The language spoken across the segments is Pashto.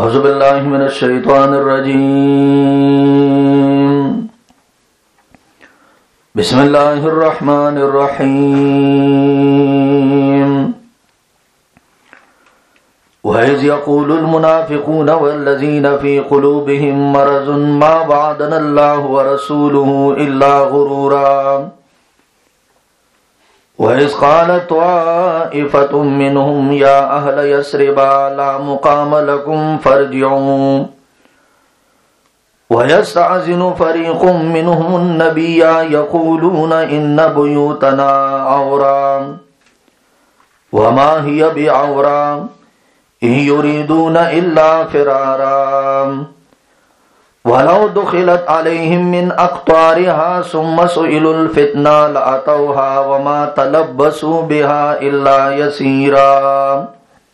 أعوذ بالله من الشيطان الرجيم بسم الله الرحمن الرحيم وإذ يقول المنافقون والذين في قلوبهم مرض ما وعدنا الله ورسوله إلا غرورا وإذ قالت طائفة منهم يا أهل يثرب لا مقام لكم فارجعوا ويستأذن فريق منهم النبي يقولون إن بيوتنا عورا وما هي بعورا إن يريدون إلا فرارا ولو دخلت عليهم من أقطارها ثم سئلوا الفتنة لأتوها وما تلبسوا بها إلا يسيرا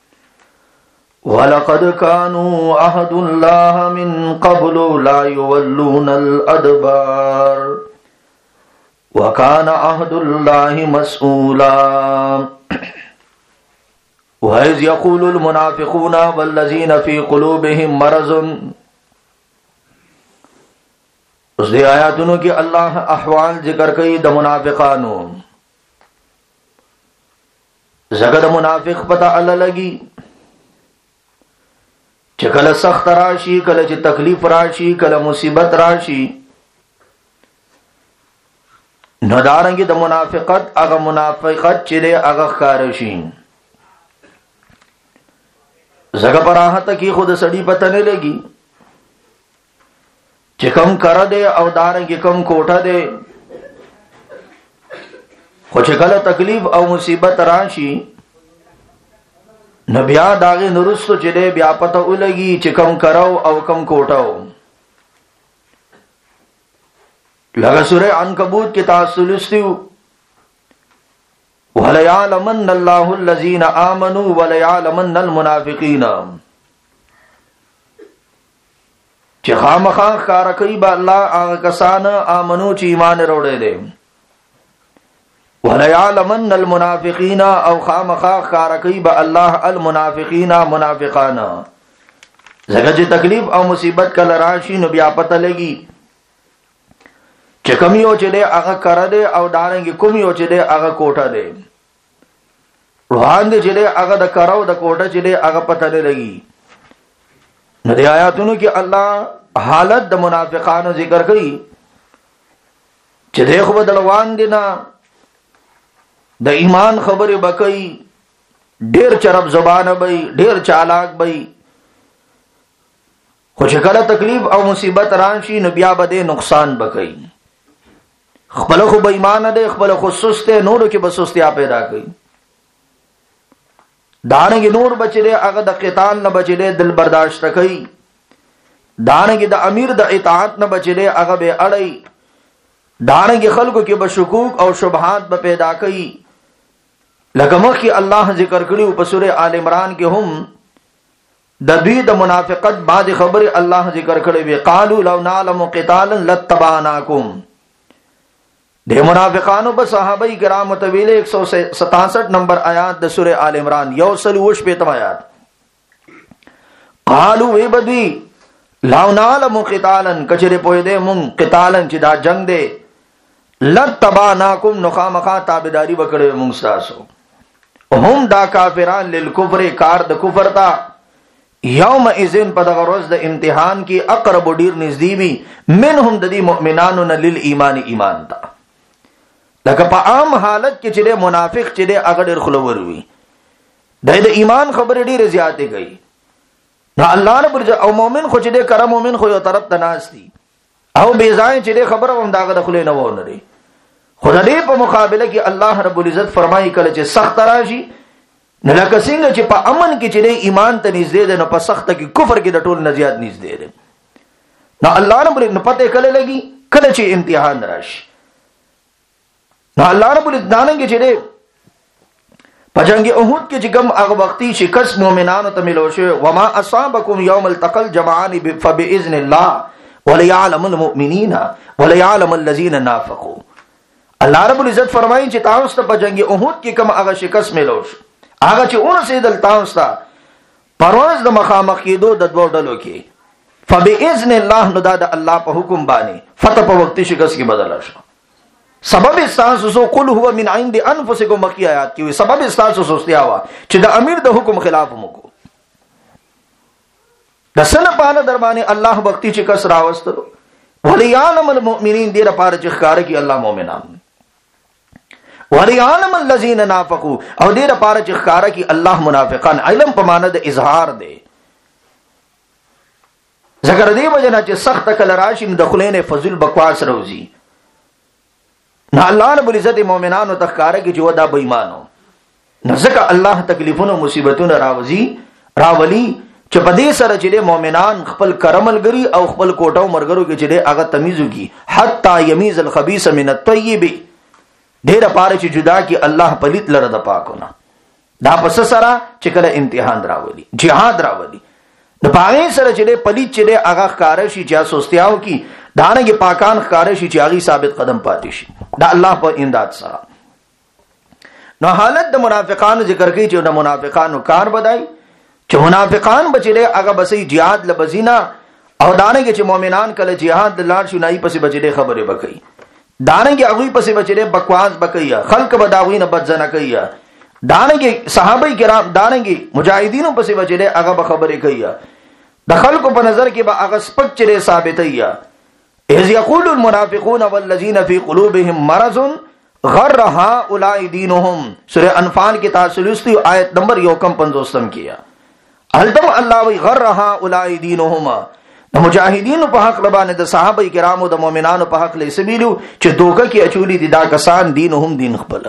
ولقد كانوا عهد الله من قبل لا يولون الأدبار وكان عهد الله مسؤولا وإذ يقول المنافقون والذين في قلوبهم مرض. اس دی آیاتونو کی اللہ احوال ذکر کئی د منافقانو. زګد منافق پتا الله لګي چې کله سخت راشي، کله چې تکلیف راشي، کله مصیبت راشي، نو دارنګي د منافقت هغه منافقت چې هغه ښکار شي. زګ پراحت کی خود سړی پته نه لګي چې کم کړه دے او دارنګ کم کوټه دے، خو چې کله تکلیف او مصیبت راشي نو بیا داغه نورستو چې دے بیا پته ولګي چې کم کړه او کم کوټه. لکه سورہ عنکبوت کې تاسو لستیو وَلَيَعْلَمَنَّ اللَّهُ الَّذِينَ آمَنُوا وَلَيَعْلَمَنَّ الْمُنَافِقِينَ، چې خامخا ښکارا کوي با الله هغه کسان آمنو چې ایمان وروړي دي، وَلَيَعْلَمَنَّ الْمُنَافِقِينَ او خامخا ښکارا کوي با الله المنافقین منافقان. زګه چې تکلیف او مصیبت کله راشي نو بیا پته لګي چې کوم یو چې دی هغه کړه دی او دارنګ کوم یو چې دی هغه کوټه دی. روان دی چې دی هغه د کړهو د کوټه چې دی هغه پته نه لګي. نو د آیاتونو کې الله حالت د منافقانو ذکر کړي چې دی خو بدلوان دي نه، د ایمان خبره بکئی، ډیر چرب زبانه بئی، ډیر چالاک بئی، خو چې کله تکلیف او مصیبت راشي نو بیا به نقصان بکئی. خپل خو به ایمان ده، خپل خو سسته، نور کې به سستیا پیدا کوي. دانګ نور بچره هغه د قتال نه بچره دل برداشت کوي، دانګ د امیر د اطاعت نه بچره هغه به اړي، دانګ خلکو کې به شکوک او شبهات به پیدا کوي. لکه مخکې الله ذکر کړیو په سورې آل عمران کې هم د دوی د منافقت بعد خبره الله ذکر کړی وی قالوا لو نعلم قتالا لاتبعناکم. د منافقانو په صحابه کرام متویل 167 نمبر آیات د سورہ آل عمران، یو سلوش پیتم آیات. قالو وی بدوی لو نعلم قتالا کچره پوی دے مون قتالا چې دا جنگ دے لتبعناکم نخامخا تابعداری وکړو مون تاسو. هم دا کافران للکفر کار د کفر تا یوم اذن په دغه ورځ د امتحان کې اقرب ډیر نږدې وي منهم د دې مؤمنانو نه لیل ایمان ایمان تا. لکه په عام حالت کې چې منافق چې هغه ډېر خلور وي، د ایمان خبره ډېر زیاتې کوي. نو الله رب او مؤمن خو چې کرم مؤمن خو یو طرف تناستی او بے ځای چې خبره هم داغه دخله نه وونه لري. خدای دې په مقابله کې الله رب العزت فرمایي کله چې سخت راشي نه لکه څنګه چې په امن کې چې ایمان ته نږدې ده، نو په سخت کې کفر کې د ټول نه زیات نږدې ده. نو الله رب العزت پته کله لګي کله چې امتحان راشي. نو الله رب العزت دانګ چې دې په جنگ احد کې چې کوم هغه وختي شکست مؤمنانو ته ملو شو، وما اصابکم یوم التقى الجمعان فباذن الله وليعلم المؤمنین وليعلم الذين نافقوا. الله رب العزت فرمایي چې تاسو ته په جنگ احد کې کوم هغه شکست ملو شو، هغه چې اون سیدل تاسو ته پرواز د مخامخ کېدو د دوه ډلو کې فباذن الله نو دا د الله په حکم باندې فتح په وخت شکست کې بدل شو. سبب استاسو سو قل هو من عند انفسکم مکی آیات کی سبب استاسو سوستیا وا چې د امیر د حکم خلاف مکو د سنه پانه در باندې الله وختي چې کس راوستلو وليعلم المؤمنین دې لپاره چې ښکار کی الله مؤمنان وليعلم الذين نافقوا او دې لپاره چې ښکار کی الله منافقان. علم په معنی د اظهار دی ذکر دی وجنا چې سخت کل راشي د خلینه فضل بکواس روزي نو الله رب العزت مؤمنانو تخکاره کی چې ودا بې ایمانو نو ځکه الله تکلیفونو مصیبتونو راوزی چې په دې سره چې مؤمنان خپل کرملګری او خپل کوټو مرګرو کې چې هغه تمیز وکي حتا یمیز الخبيث من الطيب ډېر پاره چې جدا کی الله پلیت لره د پاکونه دا پس سره چې کله امتحان راولي جهاد راولي د پاره سره چې پلیت چې هغه ښکار شي چې سوستیاو کی دانګي پاکان ښکار شي چې هغه ثابت قدم پاتې شي دا الله په امداد سره. نو حالت د منافقانو ذکر کوي چې د منافقانو کار بدای چې منافقان بچلې هغه بسې jihad لبزینا او دانګي چې مؤمنان کله jihad لاړ شي نای پسې بچلې خبره وکړي دانګي هغه پسې بچلې بکواس وکړي خلق بداوی نه بدزنه کوي دانګي صحابه کرام دانګي مجاهدینو پسې بچلې هغه خبره کوي د خلکو په نظر کې به هغه سپک چره ثابتయ్యا اذ يقول المنافقون والذين في قلوبهم مرض غر هؤلاء دينهم سورہ انفال کی تاسلستی آیت نمبر 150 کیا التم اللہ وی غر هؤلاء دينهم د مجاهدین په حق لبانه د صحابه کرامو د مؤمنانو په حق له سبیلو چې دوکه کې اچولی دي دا کسان دینهم دین خپل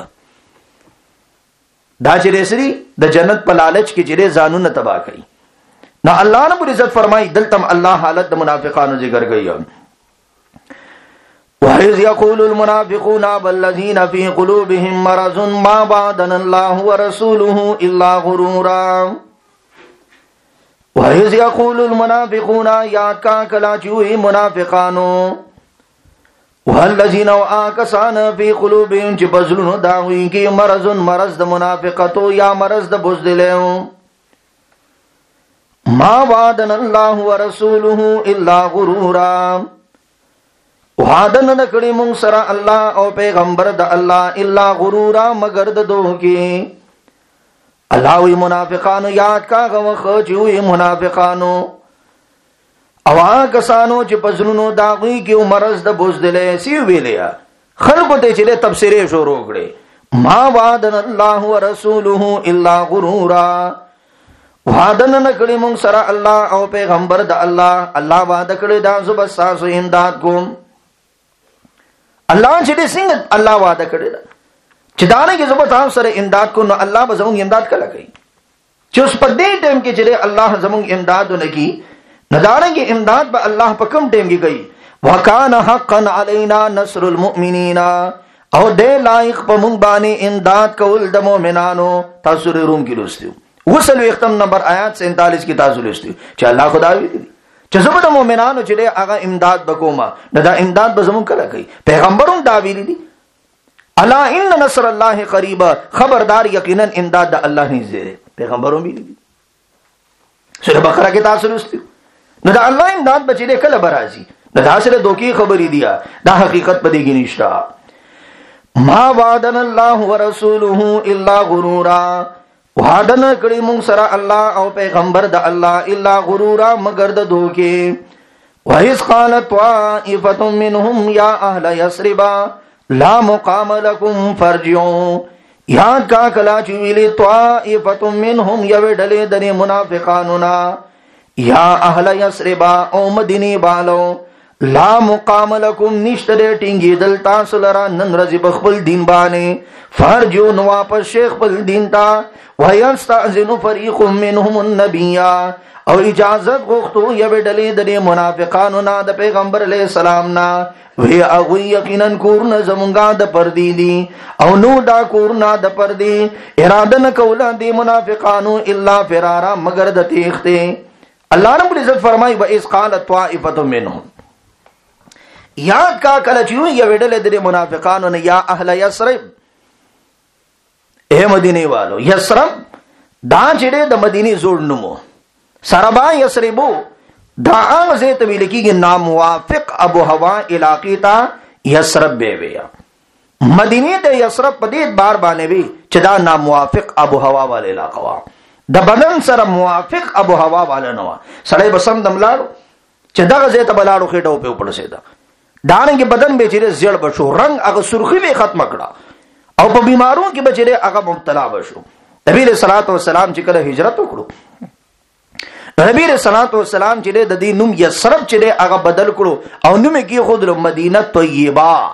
دا چې رسري د جنت په لالچ کې چې ځانونه تباہ کړي نو الله رب العزت فرمای دلتم الله حالت د منافقانو ذکر کوي وَإِذْ يَقُولُ الْمُنَافِقُونَ وَالَّذِينَ فِي قُلُوبِهِم مَّرَضٌ مَّا وَعَدَنَا اللَّهُ وَرَسُولُهُ إِلَّا غُرُورًا وَإِذْ يَقُولُ الْمُنَافِقُونَ یاد کا کلا چوئی منافقانو وَالَّذِينَ وَآكَسَانَ فِي قُلُوبِهِم چې بزلونو داوی کې مرض د منافقتو یا مرض د بزدلو مَا وَعَدَنَا اللَّهُ وَرَسُولُهُ إِلَّا غُرُورًا وعدن نکړي مونږ سره الله او پیغمبر د الله الا غرورا مگر د دوکي الله وی منافقانو یاد کا غوخه چې منافقانو او هغه سانو چې پزلونو داغي کې مرز د بوزدلې سی ویلیا خلکو ته چې تفسیره شروع کړي ما وعدن الله ورسوله الا غرورا وعدن نکړي مونږ سره الله او پیغمبر د الله وعده کړی دا زو بس تاسو امداد کوم الله چې څنګه الله وعده کړی دا چې دانه کې زما تاسو سره امداد کو نو الله به زموږ امداد کله کوي چې اوس په دې ټیم کې چې الله زموږ امداد ونکي نه دانه کې امداد به الله په کوم ټیم کې کوي وکانه حقا علینا نصر المؤمنین او دې لایق په مونږ باندې امداد کول د مؤمنانو تاسو روم کې لوستو وصل ختم نمبر آیات 47 کې تاسو لوستو چې الله خدای دې چې زموږ د مؤمنانو چې هغه امداد وکوما دا امداد به زموږ کله کوي پیغمبرون دا ویلي دي الا ان نصر الله قریب خبردار یقینا امداد د الله نږدې پیغمبرون ویلي دي سورہ بقره کې تاسو لوستو نو دا الله امداد بچي کله برازي دا سره دوکي خبري دي دا حقیقت پدې کې نشته ما وعدنا الله ورسوله الا غرورا وعدن کړي مونږ سره الله او پیغمبر د الله الا غرورا مگر د دوکي وَإِذْ قَالَتْ طَائِفَةٌ مِّنْهُمْ يَا أَهْلَ يَثْرِبَ لَا مُقَامَ لَكُمْ فَارْجِعُوا یاد کا کلا چې ویلي طَائِفَةٌ مِّنْهُمْ یو ډلې د منافقانو نا یا اهل یثرب او مدینه والو لا مقام لكم نشتره ټینګي دل تاسو لرا نن ورځې بخبل دین باندې فرجو نو واپس شیخ بل دین تا ويستأذن فريق منهم النبي او اجازت غوښتو یو ډلې د منافقانو نه د پیغمبر علیه السلام نه وی هغه یقینا کور نه زمونږه د پردی دي او نو دا کور نه د پردی اراده نه کوله د منافقانو الا فرارا مگر د تیخته الله رب العزت فرمای و اذ قالت طائفه منهم یاد کا کله چې یو ډلې د منافقانو نه یا اهل یثرب اے مدینه والو یثرب دا چې د مدینه زوړ نومو سربا یسربو دا هغه ځای ته ویل کېږي ناموافق ابو هوا علاقې ته یسرب به ویا. مدینه ته یسرب په دې بار باندې وی چې دا ناموافق ابو هوا والا علاقه وا، د بدن سره موافق ابو هوا والا نه وا. سړی بسم دم لاړو چې دغه ځای ته بلاړو خېټو په پړسېدا، دانګي بدن به چیرې زیړ بشو، رنگ هغه سرخی به ختم کړه او په بیمارو کې به چیرې هغه مبتلا بشو. نبی رسول الله والسلام چې کله هجرت وکړو، نبی رسول الله والسلام چې د دې نوم یسرب چې هغه بدل کړو او نوم یې کې خود مدینه طیبه.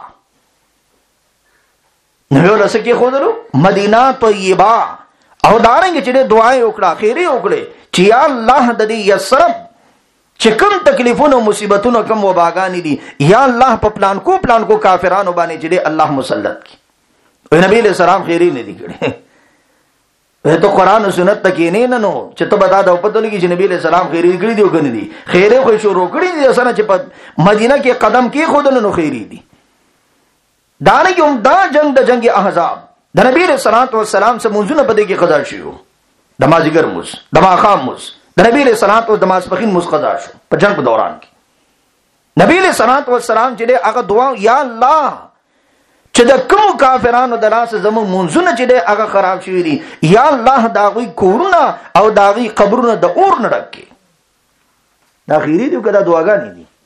نبی ول سکه خودلو مدینه طیبه او دارنګ چې دعای وکړه خیره وکړي چې یا الله د دې یسرب چې کوم تکلیفونو مصیبتونو کوم وباګانی دي یا الله په پلان کو کافرانو باندې چې الله مسلط کی. او نبی له سلام خیری نه دي کړي. ته قرآن او سنت تکې نه نو چې ته بتا دا په دلګي چې نبی له سلام خیری کړی دی او کنه دي خیره خو شروع کړی دي اسنه چې په مدینه کې قدم کې خود نو خیری دي. دانه کوم دا جنگ احزاب د نبی رسول الله والسلام سره منځونه پدې کې قضا شوه، د مازیګر موس د ماخام موس د نبی رسول الله او د ماسپخین موس قضا شو په جنگ په دوران کې. نبی رسول الله والسلام چې هغه دعا یا الله چې د کوم کافرانو د لاس زمو منځونه چې هغه خراب شوی دي یا الله داوی کورونه او داوی قبرونه د اور نه ډکې. دا خیری دی کدا دعاګانې دي.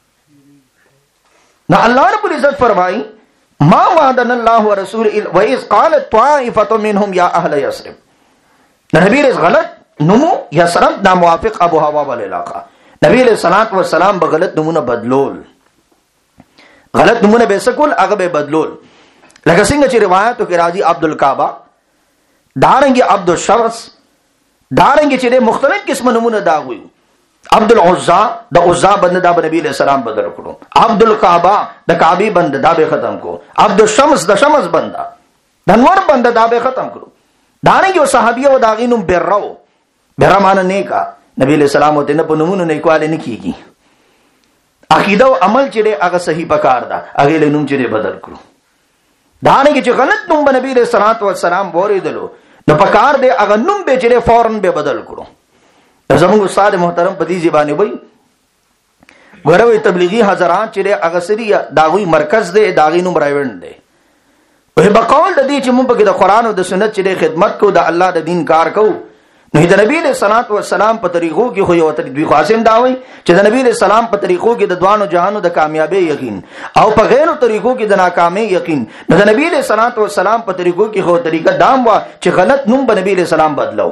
نو الله رب العزت فرمایي ما وعدنا الله ورسول واذ قالت طائفه منهم يا اهل يثرب. نبی رس غلط نمو یسرب ناموافق ابو هوا والا علاقہ. نبی علیہ الصلوۃ والسلام به غلط نمونه بدلول، غلط نمونه به سکول هغه به بدلول. لکه څنګه چې روایتو کې راځي عبد الکعبه دارنګي عبد الشمس دارنګي چې مختلف قسم نمونه دا وي. عبد العزا د عزا بند دا نبی علیہ السلام بدل کړو، عبد الکعبه د کعبه بند دا به ختم کو، عبد الشمس د شمس بند د انور بند دا به ختم کړو. دانګ یو صحابي او داغینو برو برمان نیکا نبی علیہ السلام ته نه په نمونه نه کواله نه کیږي. عقیده او عمل چې هغه صحیح پکار دا هغه له نوم چې بدل کړو. دانګ چې غلط نوم نبی علیہ الصلوۃ والسلام بوریدلو نو پکار دی هغه نوم به چې فورن به بدل کړو. زموږ استاد محترم په دې ځبانه وای ګوروي تبلیغي حضرات چې هغه سری داوی مرکز دی داغي نوم راوند دی. په بقول د دې چې موږ په د قران او د سنت چې خدمت کو د الله د دین کار کو نو د نبی له صلوات و سلام په طریقو کې خو یو تدوی خاصم داوي چې د نبی له سلام په طریقو کې د دوانو جهانو د کامیابی یقین او په غیرو طریقو کې د ناکامۍ یقین. د نبی له صلوات و سلام په طریقو کې خو طریقه دام وا چې غلط نوم په نبی له سلام بدلو.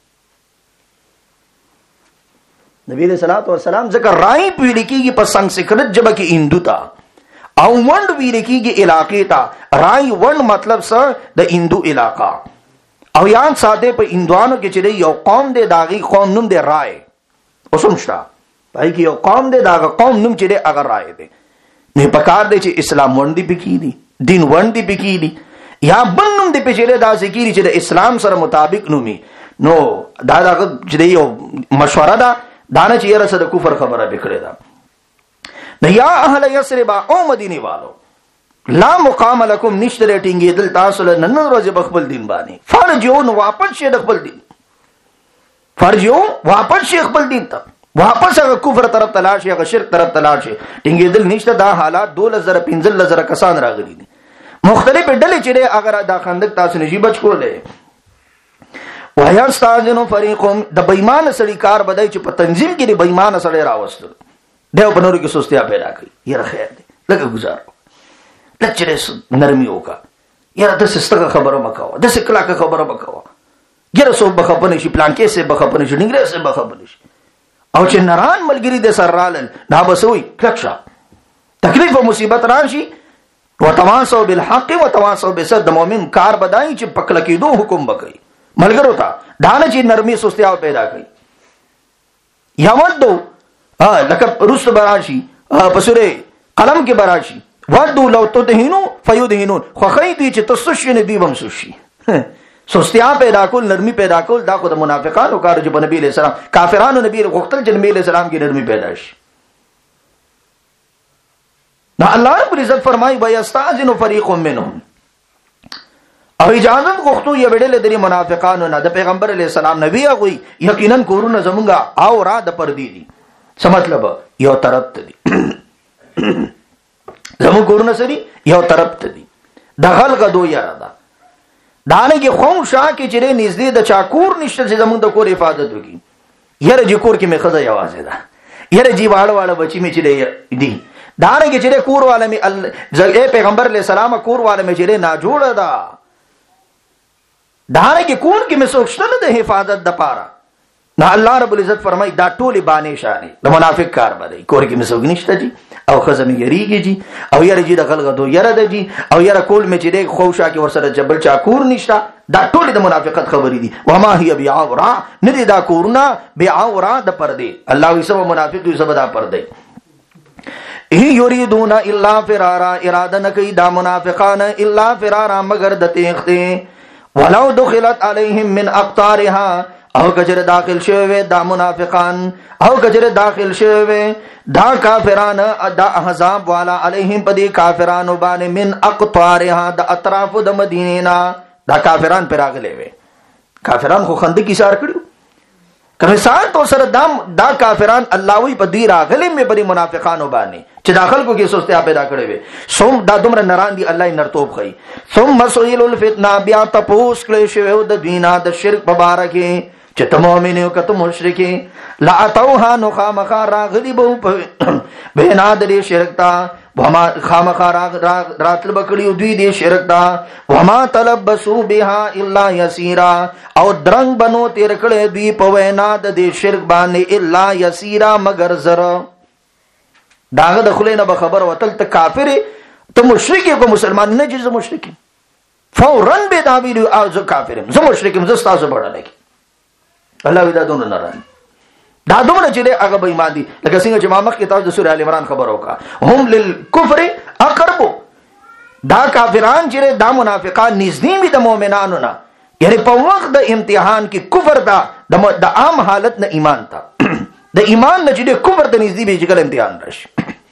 نبی علیہ الصلوۃ والسلام ذکر رائی پیڑی کیږي په سنسکرت جبه کې هندو تا او وند ویل کیږي علاقې تا. رائی وند مطلب سره د هندو علاقہ او یان ساده په هندوانو کې چې یو قوم دی داغي قوم نوم دی رائے. اوسمشتا پای کې یو قوم دی داغه قوم نوم چې دی هغه رائے دی. نه پکار دی چې اسلام وند دی پکې دی دین وند دی پکې دی یا بل نوم دی پچې دا ذکر چې د اسلام سره مطابق نومي نو دا چې یو مشوره ده دانه چې یې رسد کفر خبره وکړه دا. نو یا اهل یثرب او مدینه والو لا مقام لكم نشتره ټینګې دل تاسو له نن ورځې بخبل دین باندې فرجون واپس شه د خپل دین فرجون واپس شه خپل دین ته واپس هغه کفر طرف تلاش هغه شرک طرف تلاش ټینګې دل نشته. دا حالات 2015 کسان راغلي دي مختلف ډلې چې اگر دا خندق تاسو نشي بچ کولې. وَيَسْتَأْذِنُ فَرِيقٌ د بېمانه سړي کار بدای چې په تنظیم کې د بېمانه سړي راوستل دیو په نورو کې سستیا پیدا کړي. یره خیر دی لکه گزارو لچره نرمي وکا یره د سستګه خبره مکاوه د سکلاکه خبره مکاوه یره سو بخپنه شي پلان کې سه بخپنه شي ډنګره سه بخپنه شي او چې نران ملګری د سرالل دا بسوي کلکشا تکلیف او مصیبت راشي وتواصوا بالحق وتواصوا بالصبر. د مؤمن کار بدای چې پکړه کېدو حکم وکړي ملګرو ته دانه چې نرمي سستیا پیدا کړي. یودو لکه رست براشي پسوره قلم کې براشي ودو لو تدهنو فیدهنون خو خیدی چې تسوشي نه دی بمسوشي سستیا پیدا کول نرمي پیدا کول دا خو د منافقانو کار چې په نبی له سلام کافرانو نبی غختل چې نبی له سلام کې نرمي پیدا شي. نو الله رب العزت فرمایي ويستاذن فريق منهم او اجازت غوښتو یو ډېر لري منافقانو نه د پیغمبر علی السلام نبی هغه یقینا کورونه زمونږه او را د پردي دي. څه مطلب؟ یو طرف ته دي زمون کورونه سری یو طرف ته دي د غلغه دو یاره ده دانه کې خو شاه کې چیرې نږدې د چاکور نشته چې زمون د کور حفاظت وکي. یره چې کور کې می خزه یوازې ده یره جی واړه بچی می چیرې دي دانه کې چیرې کور والا می پیغمبر علیہ السلام کور والا می چیرې نا جوړه ده دانه کې کور کې می سوچتنه د حفاظت د پاره نه. الله رب العزت فرمای دا ټول باندې شانه د منافق کار بدای کور کې می سوګ نشته جی او خزم یریږي جی او یره جی د غلغه دو یره ده جی او یره کول می چیرې خوشا کې ورسره جبل چاکور نشته. دا ټول د منافقت خبرې دي. وما هي بعورا ندی دا کورنا بعورا د پردې. الله وي سبب منافق وي سبب دا پردې. هي یریدون الا فرارا اراده نکي دا منافقان الا فرارا مگر د تیخته. ولو دخلت عليهم من اقطارها او کجره داخل شوه دا منافقان او کجره داخل شوه دا کافران دا احزاب والا علیهم پدی کافرانو باندې من اقطارها د اطراف د مدینه نا دا کافران پر راغلي وي. کافران خو خندق اشار کړو کمیسان تو سره دا کافران الله وی په دی راغلي مې بری منافقانو باندې چې داخل کو کې سوچته پیدا کړي وي. ثم دا دومره نران دي الله نرتوب خي. ثم سئل الفتنه بیا تپوس کړي شوی د دینا د شرک مبارکه چې ته مؤمن یو کته مشرکی لا اتوها نو خامخا راغلی بو بنا د شرک تا وما خامخا راتل بکړیو دوی دې شرک تا وما تلبسوا بها الا يسيرا او درنګ بنو تیر کړي دوی په وینا د دې شرک باندې الا يسيرا مگر زر. داغه د خلینو به خبر وتل ته کافر ته مشرک کو مسلمان نه جز مشرک فورا به دا ویلو او زه کافر زه مشرک زه تاسو بڑا لګي الله ودا دونه نران دا دومره چې هغه به ایمان دي لکه څنګه چې ما مخکې تاسو د سورې ال عمران خبر وکا هم للکفر اقرب. دا کافران چې دا منافقان نږدې وي د مؤمنانو نه یعنی په وخت د امتحان کې کفر دا د عام حالت نه ایمان تا د ایمان نه چې کفر د نږدې به چې امتحان راشي.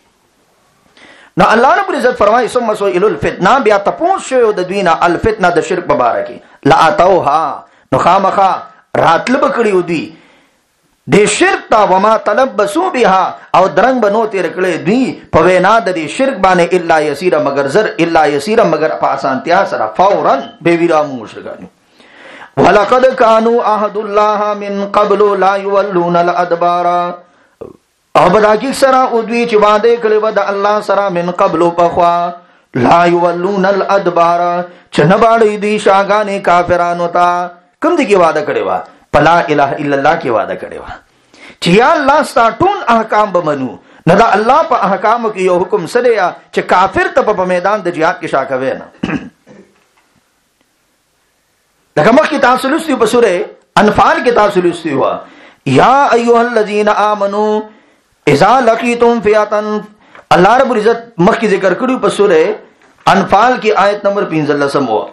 نو الله رب العزت فرمایي ثم سئل الفتنه بیا تاسو شو د دوینه الفتنه د شرک مبارکي لا اتوها نو خامخا راتل بکړیو دی د شرک تا وما تلبسوا بها او درنګ بنو تیر کړي دوی په وینا د شرک باندې الا يسير مگر زر الا يسير مگر په اسانتیا سره فورا به ویرام مشرکان. ولقد كانوا عهد الله من قبل لا يولون الادبار او بداکی سره او دوی چې وعده کړي و د الله سره من قبل پخوا لا يولون الادبار چې نه باندې دي شاګانې کافرانو ته کوم دي کې وعده کړي وا پلا الہ الا الله کې وعده کړي وا چې یا الله ستاسو احکام به منو نه دا الله په احکام کې یو حکم سره چې کافر ته په میدان د جهاد کې شاکوي نه. لکه مخکې تاسو لوستي په سوره انفال کې تاسو لوستي وا یا ایها الذین آمنو اذا لقیتم فئه. الله رب العزت مخکې ذکر کړو په سوره انفال کې آیت نمبر 15 وا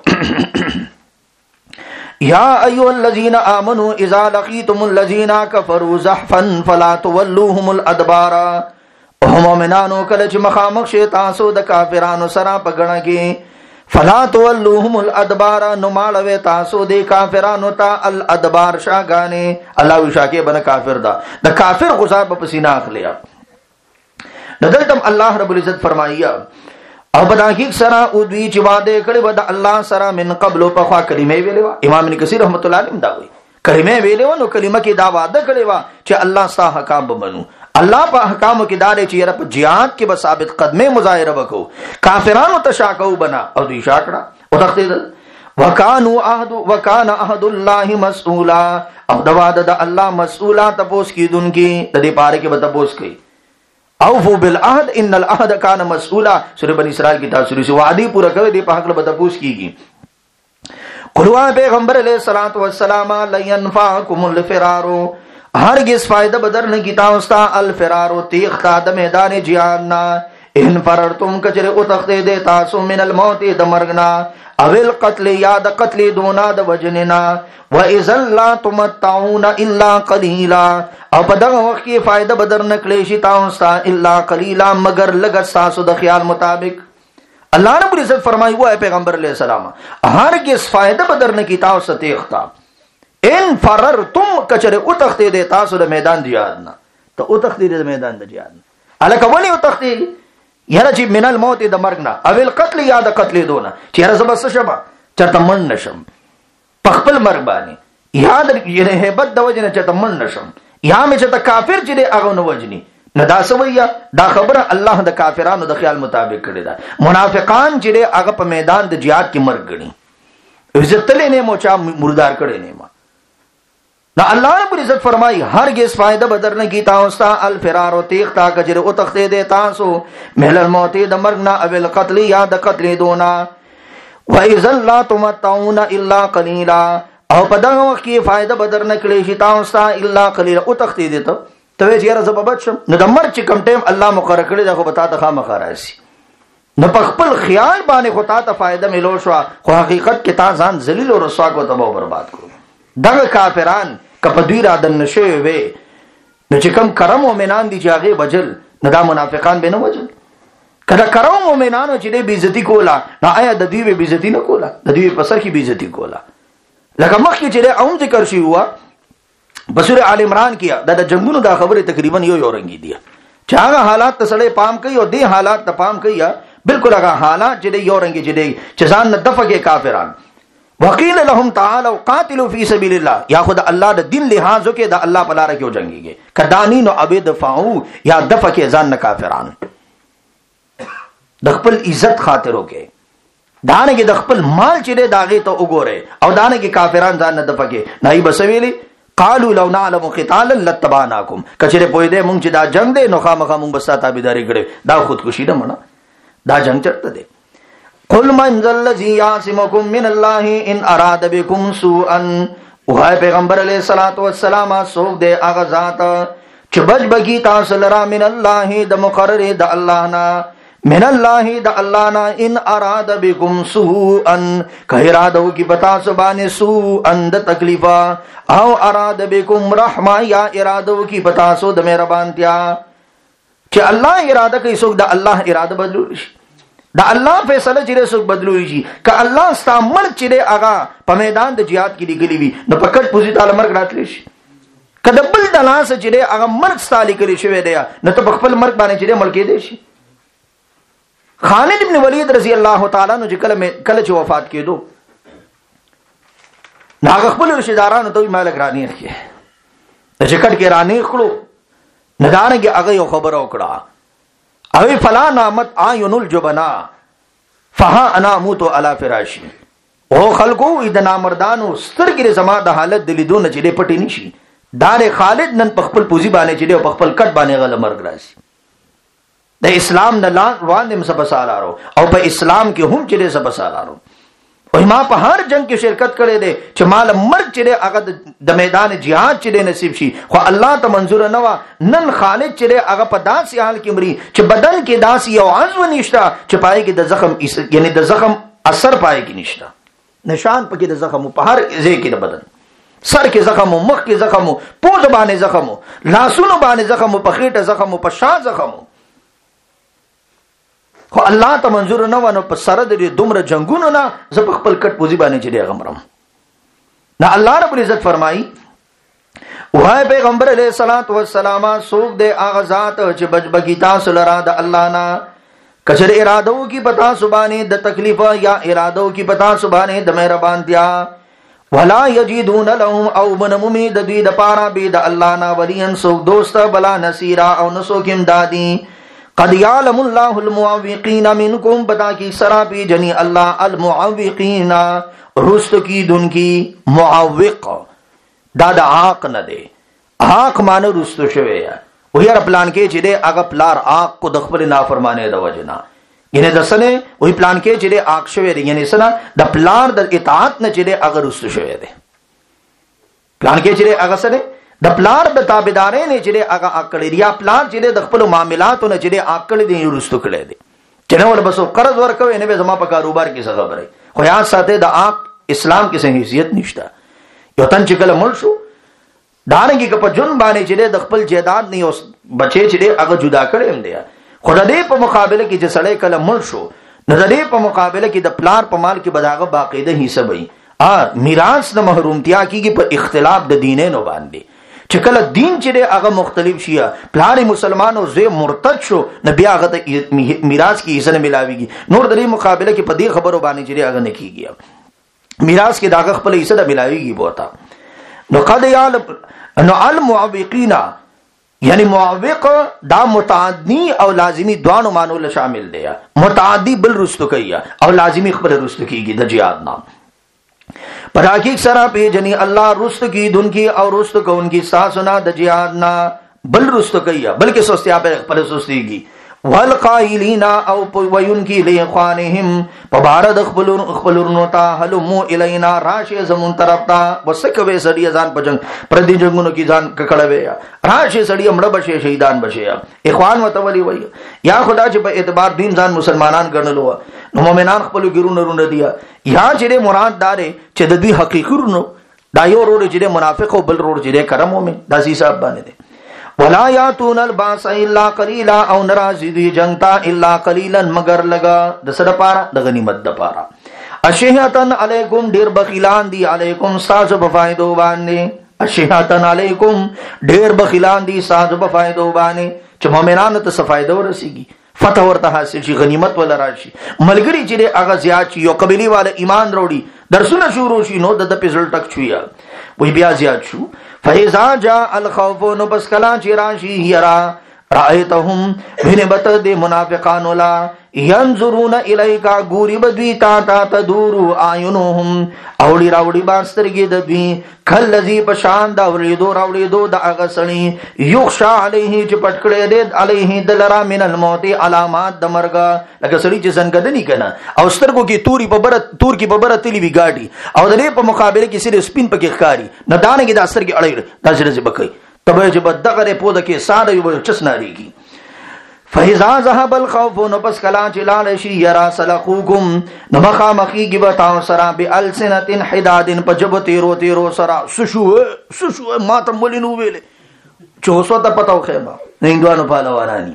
یا ایها الذین آمنوا اذا لقیتم الذین کفروا زحفا فلا تولوهم الادبار. او مومنانو کله چې مخامخ شي تاسو د کافرانو سره په غړه کې فلا تولوهم الادبار نو مالوي تاسو د کافرانو ته الادبار شاګانه. الله وشاکه بن کافر دا د کافر غصار په پسینه اخلیا. دلته الله رب العزت فرمایي او بداحقیق سره او دوی چې وعده کړي و د الله سره من قبل په خوا کلمه ویلې. امام ابن کثیر رحمت الله علیه دا وایي کلمه ویلې نو کلمه کې دا وعده کړي و چې الله ستاسو حکام بمنو. الله په احکام کې داري چې رب جهاد کې به ثابت قدمه مظاهره وکړو کافرانو ته شاکو بنا او دوی شاکړه او تختید وکان عهد الله مسئولا او د وعده د الله مسئولا تپوس کیدونکي د دې پاره کې به تپوس کوي. اوفو بالعهد ان العهد كان مسئولا. سورہ بنی اسرائیل کی تفسیر سے وعدے پورا کرے دی په حق له تپوس کیږي. قرآن پیغمبر علیہ الصلوۃ والسلام لینفعکم الفرار هرگز فائدہ بدر نه کی تاسو الفرار تیختا د میدان جهاد نا ان فررتم کچره او تخته دے تاسو من الموت د مرغنا اول قتل یا د قتل دونا د وجننا واذا لا تمتعون الا قليلا. او په دغه وخت کې فائدہ بدر نه کړی شي تاسو الا قليلا مگر لږ تاسو د خیال مطابق. الله رب العزت فرمایي وای پیغمبر علیہ السلام هرگز فائدہ بدر نه کی تاسو تیختا ان فررتم کچره او تخته د تاسو د میدان جهاد نه ته او تخته د میدان د جهاد نه الکه ونی او تخته یاره چې من الموت د مرګ نه او القتل یا د قتل دونه چې یاره زبس شمه چرته من نشم په خپل مرګ باندې یاد یې hebat د وجنه چرته من نشم یا مې چې کافر چې هغه نو وجني نه دا سویا دا خبره الله د کافرانو د خیال مطابق کړی دا منافقان چې هغه په میدان د جهاد کې مرګ غني عزت لې نه موچا مردار کړي نه ما دا الله رب العزت فرمای هرگز فائدہ بدر نه کی تاسو الفرار او تیختا کجره او تخته دے تاسو مهل الموت د مرګ نه او القتل یا د قتل دونا واذا لا تمتعون الا قليلا او په دغه وخت کې فائدہ بدر نه کړی شي تاسو الا قليلا او تخته دے ته چې یاره زببت شم نو د مرګ چې کم ټیم الله مقرر کړی دا خو به تا ته خامخا راشي نو په خپل خیال باندې خو تا ته فائدہ ملو شو خو حقیقت کې تا ځان ذلیل او رسوا کو تباہ او برباد کړو دغه کافران کپدوی را دن نشوي وي نو چې کم کرم مومنان دي چې هغه بجل نه دا منافقان به نه وجل کله کرم مومنانو چې دې بیزتی کولا نه آیا د دې به بیزتی نه کولا د دې په سر کې بیزتی کولا لکه مخکې چې اوم ذکر شي هوا بسوره آل عمران کیا دا د جنگونو دا خبره تقریبا یو رنگي دي چې هغه حالات ته سړی پام کوي او دې حالات ته پام کوي بالکل هغه حالات چې یو رنگي چې ځان نه دفقه کافران وقیل لهم تعالوا قاتلوا فی سبیل الله یا خود الله د دین لحاظ کې د الله په لار کې جنگيږي کدانی نو ابي دفعو یا دفقه ځان نه کافران د خپل عزت خاطرو کې دانه کې د خپل مال چې داغه ته وګوره او دانه کې کافران ځان نه دفقه نه بسویلی قالوا لو نعلم قتالا لتبعناكم کچره پوی دې مونږ چې دا جنگ دی نو خامخا مونږ بس تابعداري کړي دا خودکشي نه مړه دا جنگ چرته دی قل من ذا الذي يعصمكم من الله ان اراد بكم سوءا او پیغمبر علیہ الصلوۃ والسلام سوګ دے هغه ذات چې بچ بگی تاسو لرا من الله د مقرر د الله نا من الله د الله نا ان اراد بكم سوءا که ارادو کی پتا سبانه سوءا د تکلیفا او اراد بكم رحمه یا ارادو کی پتا سو د مهربانتیا چې الله اراده کوي سوګ د الله اراده بدلو دا الله فیصله چې څوک بدلوي شي که الله ستامر چې هغه په میدان د jihad کې لګلي وي نو پکټ پوزي تعالی مرګ راتلی شي کله بل د لاس چې هغه مرګ ستالي کړی شوی دی نو ته خپل مرګ باندې چې ملک دی شي خالد ابن ولید رضی الله تعالی عنہ چې کله چې وفات کېدو ناغه خپل رشدارانو ته مالک رانی کې د چکټ کې رانی کړو ندانګي هغه یو خبر وکړه اوی فلا نامت آیون الجبنا فها انا موتو علا فراشی او خلقو اید نامردانو سترګې زما د حالت دلیدو نه چې پټی نشي دار خالد نن پخپل پوزی باندې چې پخپل کټ باندې غل مرګ راشي د اسلام نه روان دم سب سالارو او په اسلام کې هم چې سب سالارو او ما په هر جنگ کې شرکت کړي دي چې مال مرګ چې هغه د میدان jihad چې نصیب شي خو الله ته منظور نه و نن خالد چې هغه په داسې حال کې مري چې بدن کې داسې یو عضو نشته چې پای کې د زخم یعنی د زخم اثر پای کې نشته نشان پکې د زخم په هر ځای کې د بدن سر کې زخم مخ کې زخم پوز باندې زخم لاسونو باندې زخم په خېټه زخم په شا زخم خو الله ته منظور نه ونه په سره د دومره جنگونو نه زه په خپل کټ پوزي باندې چې غمرم نه الله رب العزت فرمایي وای پیغمبر علیہ الصلوۃ والسلام سوق دے هغه ذات چې بچبکی تاسو لرا د الله نه کچر ارادو کی پتا سبانه د تکلیف یا ارادو کی پتا سبانه د مهربانتیا ولا یجدون لهم او من امید دوی د پارا بی د الله نه ولین سوق دوست بلا نصیرا او نسوکم دادی قد یعلم الله المعوقین منکم بتا کی سرا پی جنی اللہ المعوقین رست کی دن کی معوق دادا عاق نہ دے عاق معنی رست شوی وہی پلان کې چې دے اغه پلار عاق کو د خپل نافرمانه د وجنا یعنی دسنه وہی پلان کې چې دے عاق شوی دی یعنی سنا د پلار د اطاعت نه چې دے اغه رست شوی دی پلان کې چې دے اغه سره د پلار د تابعدارې نه چې هغه عقل یا پلار چې د خپل معاملاتو نه چې عقل دی ورستو کړي دي چې نو ول بس قرض ورکوي نه به زما په کاروبار کې څه خبره خو یا ساته د عق اسلام کې څه حیثیت نشته یو تن چې کله مړ شو دانګي که په جون باندې چې د خپل جیداد نه اوس بچي چې هغه جدا کړي هم دي خو د دې په مقابله کې چې سړی کله مړ شو نو د دې په مقابله کې د پلار په مال کې بداغه باقاعده حصہ وي. میراث د محرومتیا کیږي په اختلاف د دینونو باندې. چې کله دین چې هغه مختلف شي، پلار مسلمان او زوی مرتد شو، نو بیا هغه ته میراث کې حصہ نه ملاويږي. نور د دې مقابله کې په دې خبرو باندې چې هغه نه کیږي، میراث کې داغه خپل حصہ نه ملاويږي بوتا. نو قد یعلم نو المعوقین، یعنی معوق دا متعدی او لازمی دوانو معنی له شامل دی. متعدی بل رستو کوي او لازمی خپل رستو کیږي د جهاد نام. پر حقیق سرا پی جنی اللہ رست کی دن کی اور رست کو ان کی ساسنا د جہاد نا بل رست کیا بلکہ سستی آپ پر سستی کی والقائلین او وین کی لاخوانهم پبارد اخبلرنوتا حلمو الینا راش زمون طرفتا وسکوے سڑی ځان پجنگ پردی جنگونو کی ځان ککړوي راش سڑی امړه بشه شهیدان بشه اخوان متولی وای یا خدا چې په اعتبار دین ځان مسلمانان ګڼلو نو مومنان خپل ګرونه رونه دیا یا چې مراد دار چې د دې حقیقت رونو دا یو روړ چې منافق او بل روړ چې کرم مومن داسي صاحب باندې دي. ولا یاتون الباس الا قليلا او نرازی جنگتا الا قليلا مگر لگا د سره پارا د غنیمت د پارا. اشهاتن علیکم ډیر بخیلان دی علیکم ساز بفایدو باندې. اشهاتن علیکم ډیر بخیلان دی ساز بفایدو باندې چې مؤمنانو ته فائدہ ورسیږي، فتح ورته حاصل شي، غنیمت ولا راشي. ملګری چې هغه زیات شي، یو قبیله والا ایمان وروړي، درسونه شروع شي، نو د پزل ټک چویا وی بیا زیات شو. فإذا جاء الخوف نو بس کلا چې راشي یرا رأيتهم بنبت د منافقان لا ينظرون اليك غوري بدوی تا تدور اعينهم اوړي راوړي باسترګي د دوی کلذي پشان دا راوړي د هغه سړي يخشى عليه چې پټکړې دې عليه دلرا من الموت علامات د مرګ لکه سړي چې څنګه کنه او سترګو کې تور کې ببره تلی وی گاډي او د دې په مقابله کې سره سپین پکې ښکاری نه دانه کې د اثر کې اړې دا چې بکې تبه چې بدغه په د کې ساده یو چسناریږي. فإذا ذهب الخوف نو پس کلا چې لاړ شي یرا سلقوکم نو مخامخي کې بتاو سرا بالسنت حداد پجب تیرو سرا سشو ماته مولینو ویلې چوسو ته پتاو خیبا هندوانو پهلوانانی.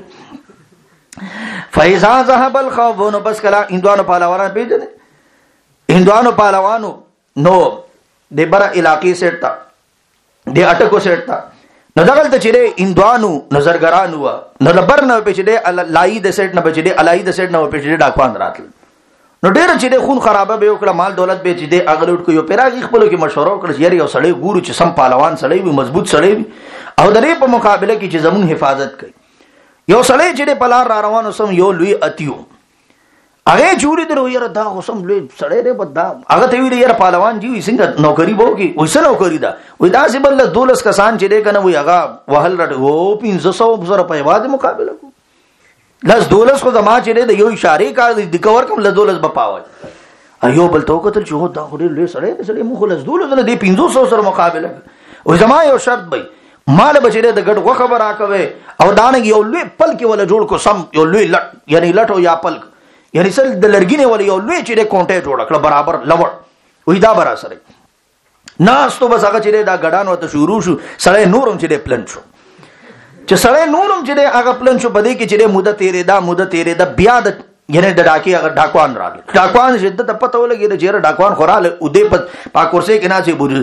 فإذا ذهب الخوف نو پس کلا هندوانو پهلوانان پیژنې هندوانو پهلوانو نو د بر علاقې سټتا د اٹکو سټتا نو دغلته چې اندوانو نظرګرانو نو لبر نه پېچې لای د سیټ نه پېچې الای د سیټ نه پېچې ډاکوان راتل نو ډېر چې خون خرابه به وکړه مال دولت به چې اغلوټ کو یو پیراغي خپل کې مشوره وکړ یاري یو سړی ګورو چې سم پهلوان سړی وي مضبوط سړی وي او د دې په مقابله کې چې زمون حفاظت کوي. یو سړی چې په لار را روانو سم یو لوی اتیو هغه جوړې درو یاره دا سم لوی سړی دی بد دا هغه ته ویل یاره پهلوان جی څنګه نوکری بو کی وسه نوکری دا وای دا سی بل 12 کسان چې دی کنه وای هغه وهل رټ وو 1500 زره په واده مقابله کو لس 12 کو زما چې دی یو اشاره کار دی کور کوم ل 12 بپاوي ایو بل تو کتل چې دا خوري لوی سړی مخ لس 12 نه دی 1500 سره مقابله وای زما یو شرط بای مال بچره د ګډ غو خبر راکوي او دانګ یو لوی پل کې ولا جوړ کو سم یو لوی لټ یعنی لټو یا پل یعنی سل د لرګینه ولې یو لوی چې د کونټه جوړ کړ برابر لوړ وې دا برا سره ناس ته بس هغه چې دا غډانو ته شروع شو سړی نورم چې پلن شو چې سړی نورم چې هغه پلن شو بده کې چې مده تیرې دا بیا د یعنی د ډاکی هغه ډاکوان راغی ډاکوان شدت پته ولګی د چیرې ډاکوان خوراله او دې په پاکورسه کې ناڅي بوج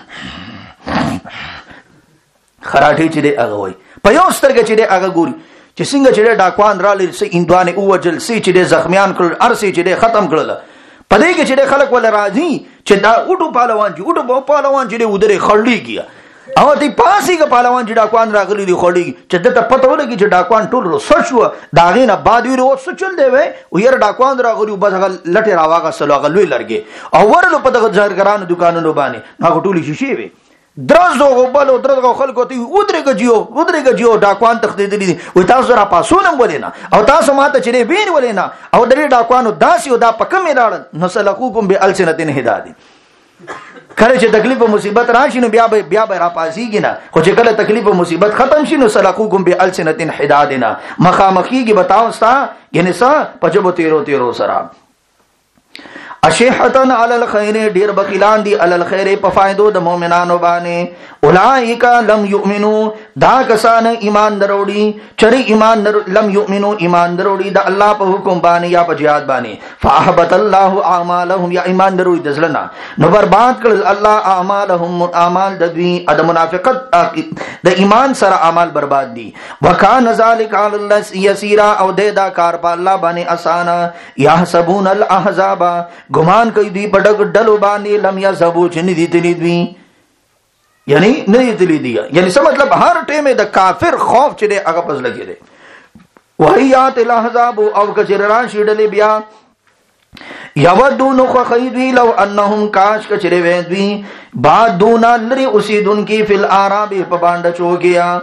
خراټي چې هغه وای په یو سترګه چې هغه ګوري چې څنګه چې ډاکوان را لې سي اندوانه او وجل سي چې زخمیان کړل ارسي چې ختم کړل پدې کې چې خلک ول راځي چې دا اوټو پهلوان چې ودره خړلېږي او دې پاسي کې پهلوان چې ډاکوان راغلي دي خړلېږي چې دته پته ولګي چې ډاکوان ټول سچو دا غینه بعد ویرو سچل دی وای او ير ډاکوان راغلي بس هغه لټه راواغه سلو هغه لوی لرګي او ورلو په دغه ځارګرانو دکانونو باندې هغه ټولي شیشې وي درزو غبلو درزو خلکو ته ودرېږي جیو ډاکوان تخدیدلی دي و تاسو را پاسونم ولینا او تاسو ماته چې وین ولینا او درې ډاکوانو داسي او دا پکم راړ نو سلقوکم بالسنتن هداد کله چې تکلیف او مصیبت راشي نو بیا به را پاسیږي نه خو چې کله تکلیف او مصیبت ختم شي نو سلقوکم بالسنتن هدادنا مخامخیږي بتاو ستا یعنی سا پجبو تیرو سرا. اشحتن علی الخير ډیر بخیلان دي علی الخير په فائدو د مؤمنانو باندې اولئک لم یؤمنو دا کسان ایمان دروړي چری ایمان لم یؤمنو ایمان دروړي د الله په حکم باندې یا په jihad باندې فاحبط الله اعمالهم یا ایمان دروړي د ځلنا نو برباد کړل الله اعمالهم اعمال د دوی د منافقت د ایمان سره اعمال برباد دي وکانه ذلک علی الله یسیرا او دا کار په الله باندې اسانه یحسبون الاحزاب ګمان کوي دوی په ډلو باندې لم یذهبوا چې ندي تللی دوی یعنی ندي تللی دي یعنی څه مطلب هر ټیمه د کافر خوف چې هغه پز لګي دي وحیات الاحزاب او کچران شیډلې بیا یودون خو خیدوی لو انهم کاش کچره ویدوی بعد دونا لری اسیدن کی فی العراب پبانڈچو گیا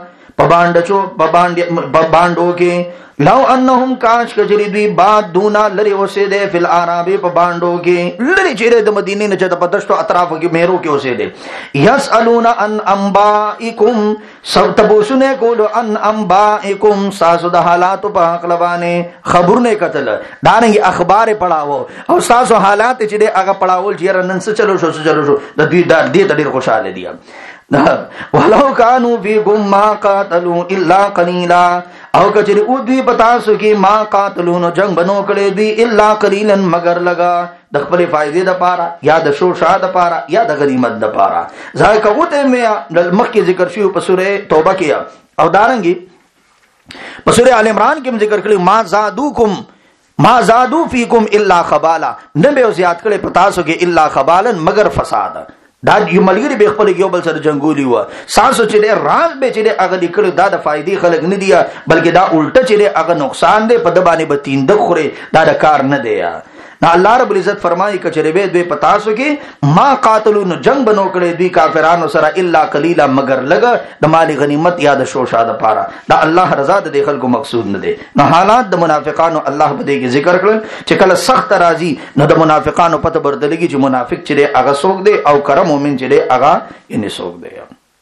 پبانڈو کے لو انهم کاش کچری دوی بعد دونا لری اسیدے فی العراب پبانڈو کے لری چیرے د مدینه نه چته پدشتو اطراف کې مهرو کې اسیدے یسالون ان انبائکم سب تبوسنے کولو ان انبائکم ساسو د حالات په حق لبانه خبر نه قتل دانګي اخبار پڑھاو او ساسو حالات چې هغه پڑھاول چې نن څه چلو شو د دوی د دې ډیر خوشاله دي ولو كانوا فيكم ما قاتلوا الا قليلا او کچری او دوی پتا سو کی ما قاتلون جنگ بنو کړي دوی الا قليلا مگر لگا د خپل فائدې د پاره یا د شو شاد د پاره یا د غنیمت د پاره ځکه وته مې مخکې ذکر شو په سوره توبه کې او دارنګي په سوره ال عمران کې ذکر کړي ما زادو فیکم الا خبالا نه به زیات کړي پتا سو کې الا خبالا مگر فساد دا یو ملګری به خپل یو بل سره جنگولي و ساسو چې راز به چې هغه لیکلو دا د فائدې خلک نه دی بلکې دا الټه چې هغه نقصان دی په د باندې به تیند خوره دا د کار نه دی نو الله رب العزت فرمایي کچره به دوی پتا سو کې ما قاتلون جنگ بنو کړي دوی کافرانو سره الا قليلا مگر لګ د مال غنیمت یا د شو شاده پاره دا الله رضا د خلکو مقصود نه دی نو حالات د منافقانو الله به دې ذکر کړل چې کله سخت راځي نو د منافقانو پته بردلږي چې منافق چې هغه څوک دی او کرم مؤمن چې هغه یې څوک دی